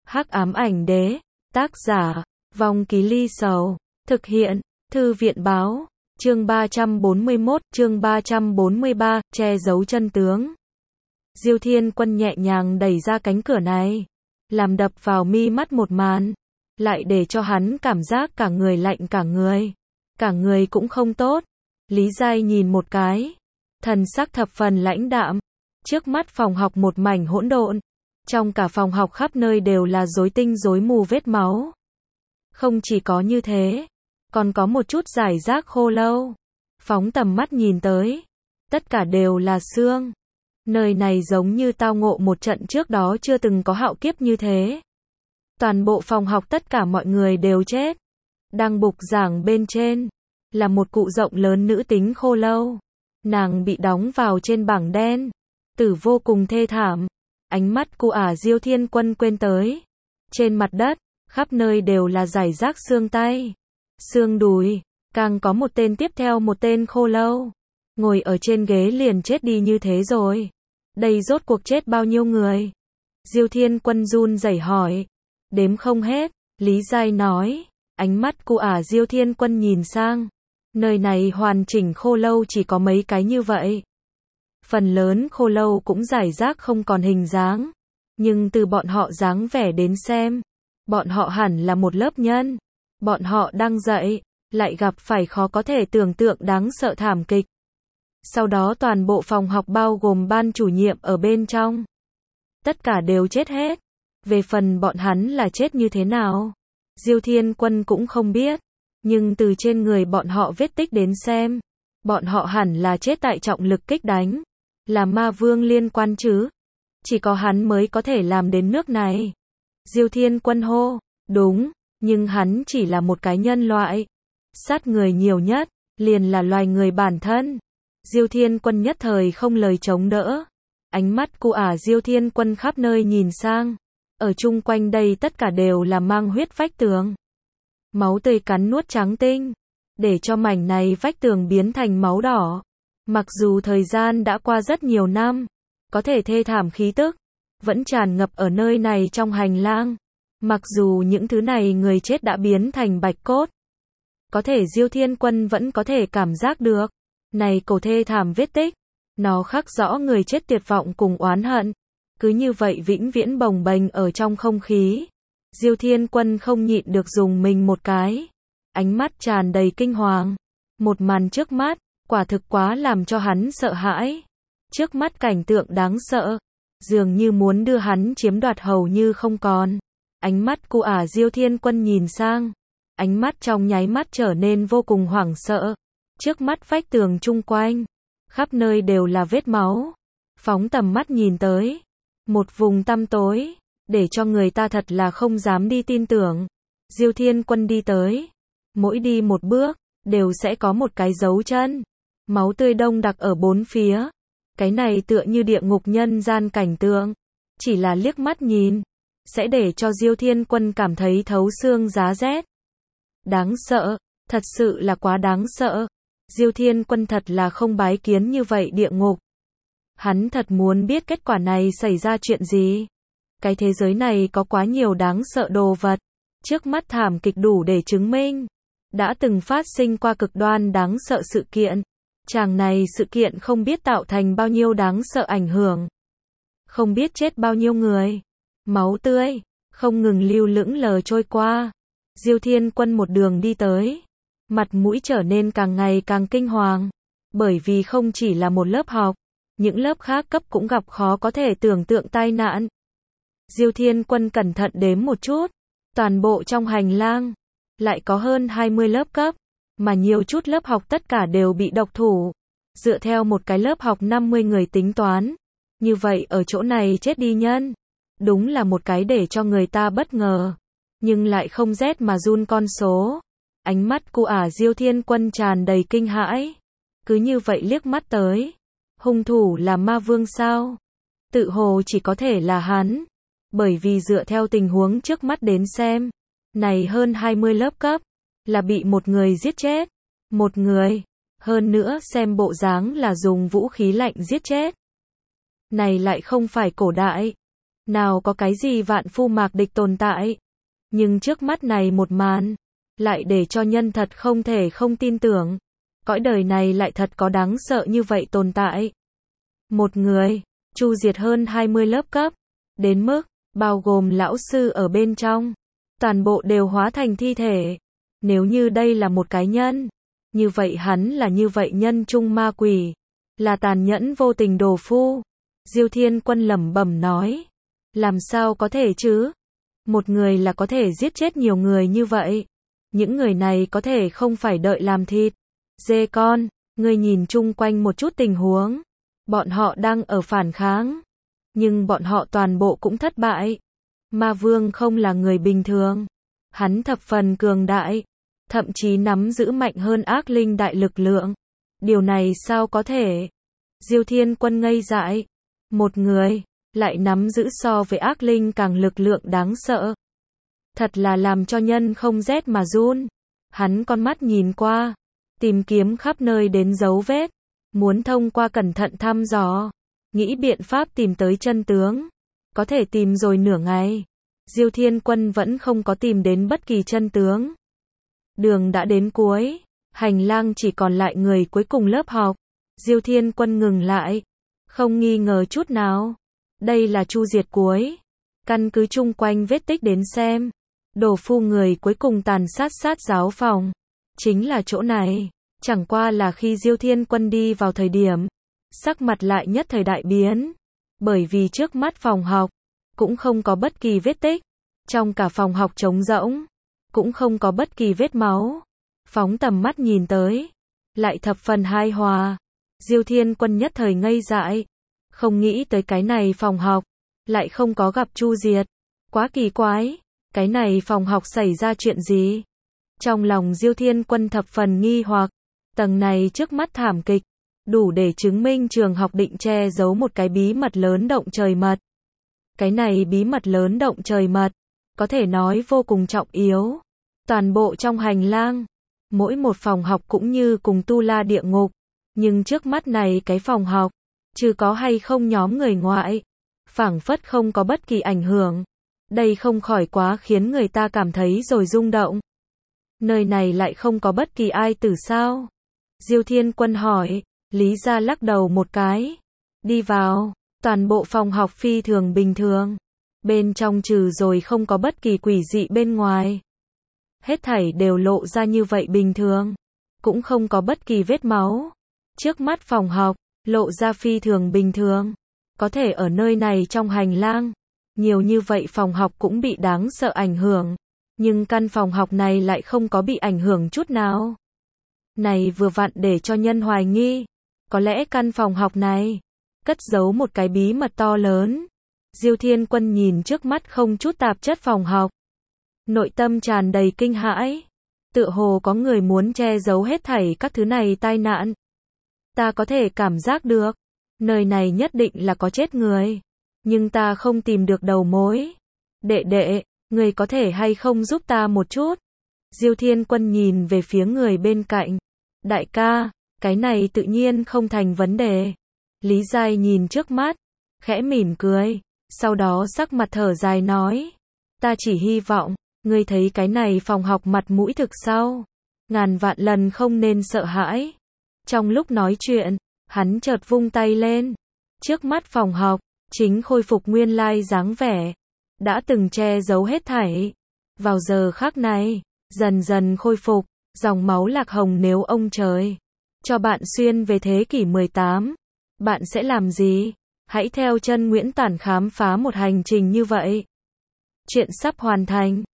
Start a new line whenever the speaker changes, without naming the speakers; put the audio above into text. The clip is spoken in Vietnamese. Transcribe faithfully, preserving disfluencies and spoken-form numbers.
Hắc ám ảnh đế, tác giả, Vong Ký Ly Sầu, thực hiện, Thư viện báo, chương ba trăm bốn mươi mốt, chương ba trăm bốn mươi ba, che giấu chân tướng. Diêu Thiên Quân nhẹ nhàng đẩy ra cánh cửa này, làm đập vào mi mắt một màn, lại để cho hắn cảm giác cả người lạnh cả người, cả người cũng không tốt. Lý Giai nhìn một cái, thần sắc thập phần lãnh đạm, trước mắt phòng học một mảnh hỗn độn, trong cả phòng học khắp nơi đều là rối tinh rối mù vết máu. Không chỉ có như thế, còn có một chút rải rác khô lâu. Phóng tầm mắt nhìn tới, tất cả đều là xương. Nơi này giống như tao ngộ một trận trước đó chưa từng có hạo kiếp như thế. Toàn bộ phòng học tất cả mọi người đều chết. Đang bục giảng bên trên, là một cụ rộng lớn nữ tính khô lâu. Nàng bị đóng vào trên bảng đen, tử vô cùng thê thảm. Ánh mắt cụ ả Diêu Thiên Quân quên tới. Trên mặt đất, khắp nơi đều là rải rác xương tay, xương đùi, càng có một tên tiếp theo một tên khô lâu. Ngồi ở trên ghế liền chết đi như thế rồi. Đây rốt cuộc chết bao nhiêu người? Diêu Thiên Quân run rẩy hỏi. Đếm không hết, Lý Giai nói. Ánh mắt cụ ả Diêu Thiên Quân nhìn sang. Nơi này hoàn chỉnh khô lâu chỉ có mấy cái như vậy. Phần lớn khô lâu cũng rải rác không còn hình dáng. Nhưng từ bọn họ dáng vẻ đến xem, bọn họ hẳn là một lớp nhân. Bọn họ đang dậy, lại gặp phải khó có thể tưởng tượng đáng sợ thảm kịch. Sau đó toàn bộ phòng học bao gồm ban chủ nhiệm ở bên trong, tất cả đều chết hết. Về phần bọn hắn là chết như thế nào, Diêu Thiên Quân cũng không biết. Nhưng từ trên người bọn họ vết tích đến xem, bọn họ hẳn là chết tại trọng lực kích đánh. Là ma vương liên quan chứ? Chỉ có hắn mới có thể làm đến nước này. Diêu Thiên Quân hô, đúng, nhưng hắn chỉ là một cái nhân loại. Sát người nhiều nhất, liền là loài người bản thân. Diêu Thiên Quân nhất thời không lời chống đỡ. Ánh mắt cụ ả Diêu Thiên Quân khắp nơi nhìn sang. Ở chung quanh đây tất cả đều là mang huyết vách tường. Máu tươi cắn nuốt trắng tinh, để cho mảnh này vách tường biến thành máu đỏ. Mặc dù thời gian đã qua rất nhiều năm, có thể thê thảm khí tức vẫn tràn ngập ở nơi này trong hành lang. Mặc dù những thứ này người chết đã biến thành bạch cốt, có thể Diêu Thiên Quân vẫn có thể cảm giác được. Này cổ thê thảm vết tích, nó khắc rõ người chết tuyệt vọng cùng oán hận. Cứ như vậy vĩnh viễn bồng bềnh ở trong không khí. Diêu Thiên Quân không nhịn được dùng mình một cái. Ánh mắt tràn đầy kinh hoàng. Một màn trước mắt, quả thực quá làm cho hắn sợ hãi. Trước mắt cảnh tượng đáng sợ, dường như muốn đưa hắn chiếm đoạt hầu như không còn. Ánh mắt cụ ả Diêu Thiên Quân nhìn sang. Ánh mắt trong nháy mắt trở nên vô cùng hoảng sợ. Trước mắt vách tường chung quanh, khắp nơi đều là vết máu. Phóng tầm mắt nhìn tới, một vùng tăm tối, để cho người ta thật là không dám đi tin tưởng. Diêu Thiên Quân đi tới, mỗi đi một bước, đều sẽ có một cái dấu chân. Máu tươi đông đặc ở bốn phía. Cái này tựa như địa ngục nhân gian cảnh tượng. Chỉ là liếc mắt nhìn, sẽ để cho Diêu Thiên Quân cảm thấy thấu xương giá rét. Đáng sợ, thật sự là quá đáng sợ. Diêu Thiên Quân thật là không bái kiến như vậy địa ngục. Hắn thật muốn biết kết quả này xảy ra chuyện gì. Cái thế giới này có quá nhiều đáng sợ đồ vật. Trước mắt thảm kịch đủ để chứng minh. Đã từng phát sinh qua cực đoan đáng sợ sự kiện. Chàng này sự kiện không biết tạo thành bao nhiêu đáng sợ ảnh hưởng. Không biết chết bao nhiêu người. Máu tươi, không ngừng lưu lững lờ trôi qua. Diêu Thiên Quân một đường đi tới. Mặt mũi trở nên càng ngày càng kinh hoàng. Bởi vì không chỉ là một lớp học, những lớp khác cấp cũng gặp khó có thể tưởng tượng tai nạn. Diêu Thiên Quân cẩn thận đếm một chút. Toàn bộ trong hành lang, lại có hơn hai mươi lớp cấp. Mà nhiều chút lớp học tất cả đều bị độc thủ. Dựa theo một cái lớp học năm mươi người tính toán. Như vậy ở chỗ này chết đi nhân. Đúng là một cái để cho người ta bất ngờ. Nhưng lại không rét mà run con số. Ánh mắt cụ ả Diêu Thiên Quân tràn đầy kinh hãi. Cứ như vậy liếc mắt tới. Hung thủ là ma vương sao? Tự hồ chỉ có thể là hắn. Bởi vì dựa theo tình huống trước mắt đến xem. Này hơn hai mươi lớp cấp. Là bị một người giết chết. Một người. Hơn nữa xem bộ dáng là dùng vũ khí lạnh giết chết. Này lại không phải cổ đại. Nào có cái gì vạn phu mạc địch tồn tại. Nhưng trước mắt này một màn, lại để cho nhân thật không thể không tin tưởng. Cõi đời này lại thật có đáng sợ như vậy tồn tại. Một người, chu diệt hơn hai mươi lớp cấp, đến mức, bao gồm lão sư ở bên trong, toàn bộ đều hóa thành thi thể. Nếu như đây là một cái nhân, như vậy hắn là như vậy nhân trung ma quỷ, là tàn nhẫn vô tình đồ phu. Diêu Thiên Quân lẩm bẩm nói, làm sao có thể chứ? Một người là có thể giết chết nhiều người như vậy. Những người này có thể không phải đợi làm thịt. Dê con, ngươi nhìn chung quanh một chút tình huống. Bọn họ đang ở phản kháng. Nhưng bọn họ toàn bộ cũng thất bại. Ma Vương không là người bình thường. Hắn thập phần cường đại. Thậm chí nắm giữ mạnh hơn ác linh đại lực lượng. Điều này sao có thể? Diêu Thiên Quân ngây dại. Một người, lại nắm giữ so với ác linh càng lực lượng đáng sợ. Thật là làm cho nhân không rét mà run. Hắn con mắt nhìn qua, tìm kiếm khắp nơi đến dấu vết, muốn thông qua cẩn thận thăm dò, nghĩ biện pháp tìm tới chân tướng. Có thể tìm rồi nửa ngày, Diêu Thiên Quân vẫn không có tìm đến bất kỳ chân tướng. Đường đã đến cuối, hành lang chỉ còn lại người cuối cùng lớp học. Diêu Thiên Quân ngừng lại, không nghi ngờ chút nào. Đây là chu diệt cuối. Căn cứ chung quanh vết tích đến xem, đồ phu người cuối cùng tàn sát sát giáo phòng. Chính là chỗ này. Chẳng qua là khi Diêu Thiên Quân đi vào thời điểm, sắc mặt lại nhất thời đại biến. Bởi vì trước mắt phòng học, cũng không có bất kỳ vết tích. Trong cả phòng học trống rỗng, cũng không có bất kỳ vết máu. Phóng tầm mắt nhìn tới, lại thập phần hài hòa. Diêu Thiên Quân nhất thời ngây dại. Không nghĩ tới cái này phòng học, lại không có gặp chu diệt. Quá kỳ quái, cái này phòng học xảy ra chuyện gì? Trong lòng Diêu Thiên Quân thập phần nghi hoặc, tầng này trước mắt thảm kịch, đủ để chứng minh trường học định che giấu một cái bí mật lớn động trời mật. Cái này bí mật lớn động trời mật, có thể nói vô cùng trọng yếu. Toàn bộ trong hành lang, mỗi một phòng học cũng như cùng tu la địa ngục, nhưng trước mắt này cái phòng học, chứ có hay không nhóm người ngoại, phảng phất không có bất kỳ ảnh hưởng. Đây không khỏi quá khiến người ta cảm thấy rồi rung động. Nơi này lại không có bất kỳ ai tử sao? Diêu Thiên Quân hỏi. Lý Gia lắc đầu một cái. Đi vào, toàn bộ phòng học phi thường bình thường. Bên trong trừ rồi không có bất kỳ quỷ dị bên ngoài. Hết thảy đều lộ ra như vậy bình thường. Cũng không có bất kỳ vết máu. Trước mắt phòng học, lộ ra phi thường bình thường. Có thể ở nơi này trong hành lang, nhiều như vậy phòng học cũng bị đáng sợ ảnh hưởng. Nhưng căn phòng học này lại không có bị ảnh hưởng chút nào. Này vừa vặn để cho nhân hoài nghi. Có lẽ căn phòng học này, cất giấu một cái bí mật to lớn. Diêu Thiên Quân nhìn trước mắt không chút tạp chất phòng học. Nội tâm tràn đầy kinh hãi. Tựa hồ có người muốn che giấu hết thảy các thứ này tai nạn. Ta có thể cảm giác được. Nơi này nhất định là có chết người. Nhưng ta không tìm được đầu mối. Đệ đệ, người có thể hay không giúp ta một chút? Diêu Thiên Quân nhìn về phía người bên cạnh. Đại ca, cái này tự nhiên không thành vấn đề. Lý Giai nhìn trước mắt, khẽ mỉm cười. Sau đó sắc mặt thở dài nói. Ta chỉ hy vọng, ngươi thấy cái này phòng học mặt mũi thực sau. Ngàn vạn lần không nên sợ hãi. Trong lúc nói chuyện, hắn chợt vung tay lên. Trước mắt phòng học, chính khôi phục nguyên lai dáng vẻ. Đã từng che giấu hết thảy. Vào giờ khắc này, dần dần khôi phục, dòng máu lạc hồng nếu ông trời cho bạn xuyên về thế kỷ mười tám. Bạn sẽ làm gì? Hãy theo chân Nguyễn Tản khám phá một hành trình như vậy. Chuyện sắp hoàn thành.